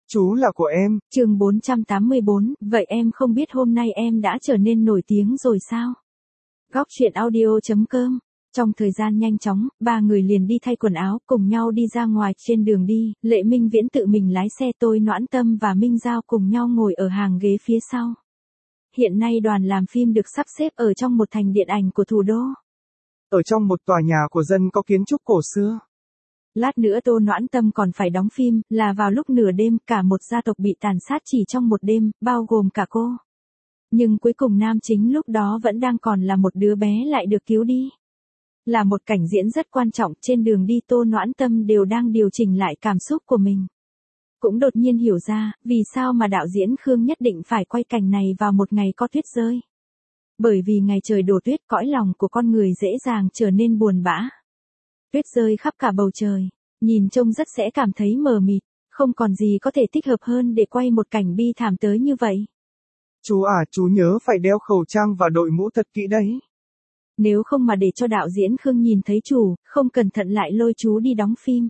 Chú là của em. Chương 484, vậy em không biết hôm nay em đã trở nên nổi tiếng rồi sao? Góc truyện audio.com. Trong thời gian nhanh chóng, ba người liền đi thay quần áo, cùng nhau đi ra ngoài. Trên đường đi, Lệ Minh Viễn tự mình lái xe, tôi Noãn Tâm và Minh Giao cùng nhau ngồi ở hàng ghế phía sau. Hiện nay đoàn làm phim được sắp xếp ở trong một thành điện ảnh của thủ đô. Ở trong một tòa nhà của dân có kiến trúc cổ xưa. Lát nữa Tô Noãn Tâm còn phải đóng phim, là vào lúc nửa đêm, cả một gia tộc bị tàn sát chỉ trong một đêm, bao gồm cả cô. Nhưng cuối cùng nam chính lúc đó vẫn đang còn là một đứa bé lại được cứu đi. Là một cảnh diễn rất quan trọng, trên đường đi Tô Noãn Tâm đều đang điều chỉnh lại cảm xúc của mình. Cũng đột nhiên hiểu ra, vì sao mà đạo diễn Khương nhất định phải quay cảnh này vào một ngày có tuyết rơi. Bởi vì ngày trời đổ tuyết, cõi lòng của con người dễ dàng trở nên buồn bã. Tuyết rơi khắp cả bầu trời, nhìn trông rất sẽ cảm thấy mờ mịt, không còn gì có thể thích hợp hơn để quay một cảnh bi thảm tới như vậy. Chú à, chú nhớ phải đeo khẩu trang và đội mũ thật kỹ đấy. Nếu không mà để cho đạo diễn Khương nhìn thấy chủ, không cẩn thận lại lôi chú đi đóng phim.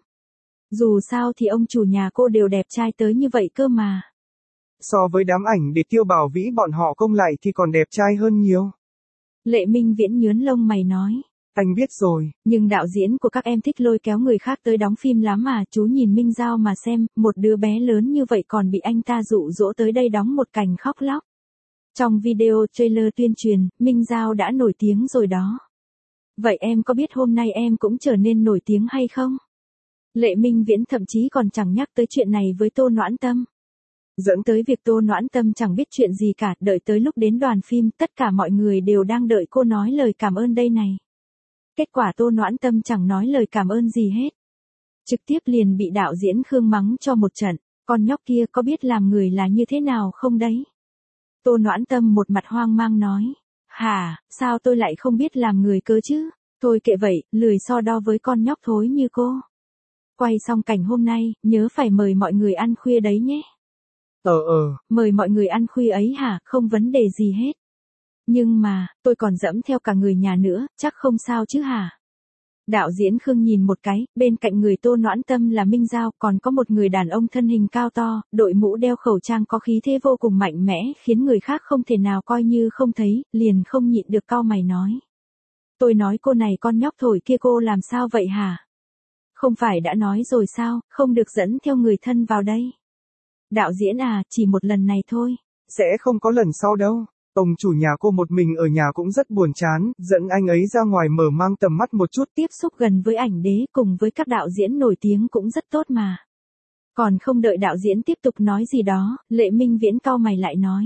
Dù sao thì ông chủ nhà cô đều đẹp trai tới như vậy cơ mà. So với đám ảnh để Tiêu Bảo Vĩ bọn họ công lại thì còn đẹp trai hơn nhiều. Lệ Minh Viễn nhướng lông mày nói. Anh biết rồi. Nhưng đạo diễn của các em thích lôi kéo người khác tới đóng phim lắm mà, chú nhìn Minh Giao mà xem, một đứa bé lớn như vậy còn bị anh ta dụ dỗ tới đây đóng một cảnh khóc lóc. Trong video trailer tuyên truyền, Minh Giao đã nổi tiếng rồi đó. Vậy em có biết hôm nay em cũng trở nên nổi tiếng hay không? Lệ Minh Viễn thậm chí còn chẳng nhắc tới chuyện này với Tô Noãn Tâm. Dẫn tới việc Tô Noãn Tâm chẳng biết chuyện gì cả, đợi tới lúc đến đoàn phim, tất cả mọi người đều đang đợi cô nói lời cảm ơn đây này. Kết quả Tô Noãn Tâm chẳng nói lời cảm ơn gì hết. Trực tiếp liền bị đạo diễn Khương mắng cho một trận, con nhóc kia có biết làm người là như thế nào không đấy? Tô Noãn Tâm một mặt hoang mang nói, hả, sao tôi lại không biết làm người cơ chứ? Thôi kệ vậy, lười so đo với con nhóc thối như cô. Quay xong cảnh hôm nay, nhớ phải mời mọi người ăn khuya đấy nhé. Mời mọi người ăn khuya ấy hả, không vấn đề gì hết. Nhưng mà, tôi còn dẫm theo cả người nhà nữa, chắc không sao chứ hả? Đạo diễn Khương nhìn một cái, bên cạnh người Tô Noãn Tâm là Minh Giao, còn có một người đàn ông thân hình cao to, đội mũ đeo khẩu trang có khí thế vô cùng mạnh mẽ, khiến người khác không thể nào coi như không thấy, liền không nhịn được cau mày nói. Tôi nói cô này con nhóc thổi kia cô làm sao vậy hả? Không phải đã nói rồi sao, không được dẫn theo người thân vào đây. Đạo diễn à, chỉ một lần này thôi. Sẽ không có lần sau đâu. Ông chủ nhà cô một mình ở nhà cũng rất buồn chán, dẫn anh ấy ra ngoài mở mang tầm mắt một chút. Tiếp xúc gần với ảnh đế cùng với các đạo diễn nổi tiếng cũng rất tốt mà. Còn không đợi đạo diễn tiếp tục nói gì đó, Lệ Minh Viễn cau mày lại nói.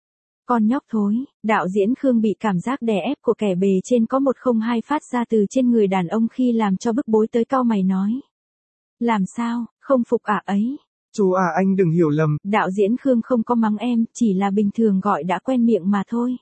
Con nhóc thối, đạo diễn Khương bị cảm giác đè ép của kẻ bề trên có 102 phát ra từ trên người đàn ông khi làm cho bức bối tới cau mày nói. Làm sao, không phục à ấy? Chú à, anh đừng hiểu lầm. Đạo diễn Khương không có mắng em, chỉ là bình thường gọi đã quen miệng mà thôi.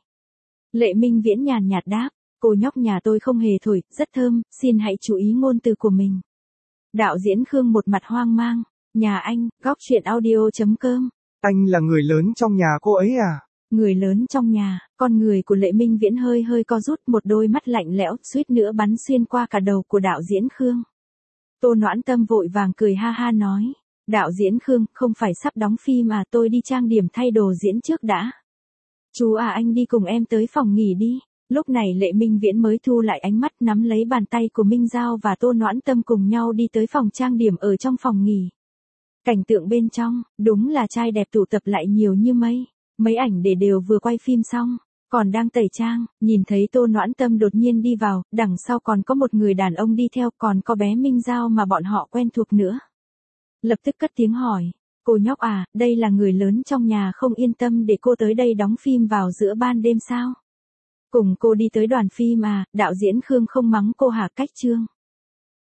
Lệ Minh Viễn nhàn nhạt đáp, cô nhóc nhà tôi không hề thổi, rất thơm, xin hãy chú ý ngôn từ của mình. Đạo diễn Khương một mặt hoang mang, nhà anh, góc truyện audio.com. Anh là người lớn trong nhà cô ấy à? Người lớn trong nhà, con người của Lệ Minh Viễn hơi co rút, một đôi mắt lạnh lẽo, suýt nữa bắn xuyên qua cả đầu của đạo diễn Khương. Tô Noãn Tâm vội vàng cười ha ha nói. Đạo diễn Khương, không phải sắp đóng phim à, tôi đi trang điểm thay đồ diễn trước đã. Chú à, anh đi cùng em tới phòng nghỉ đi. Lúc này Lệ Minh Viễn mới thu lại ánh mắt, nắm lấy bàn tay của Minh Giao và Tô Noãn Tâm cùng nhau đi tới phòng trang điểm ở trong phòng nghỉ. Cảnh tượng bên trong, đúng là trai đẹp tụ tập lại nhiều như mây. Mấy ảnh để đều vừa quay phim xong, còn đang tẩy trang, nhìn thấy Tô Noãn Tâm đột nhiên đi vào, đằng sau còn có một người đàn ông đi theo, còn có bé Minh Giao mà bọn họ quen thuộc nữa. Lập tức cất tiếng hỏi, cô nhóc à, đây là người lớn trong nhà không yên tâm để cô tới đây đóng phim vào giữa ban đêm sao? Cùng cô đi tới đoàn phim à, đạo diễn Khương không mắng cô hả? Cách trương.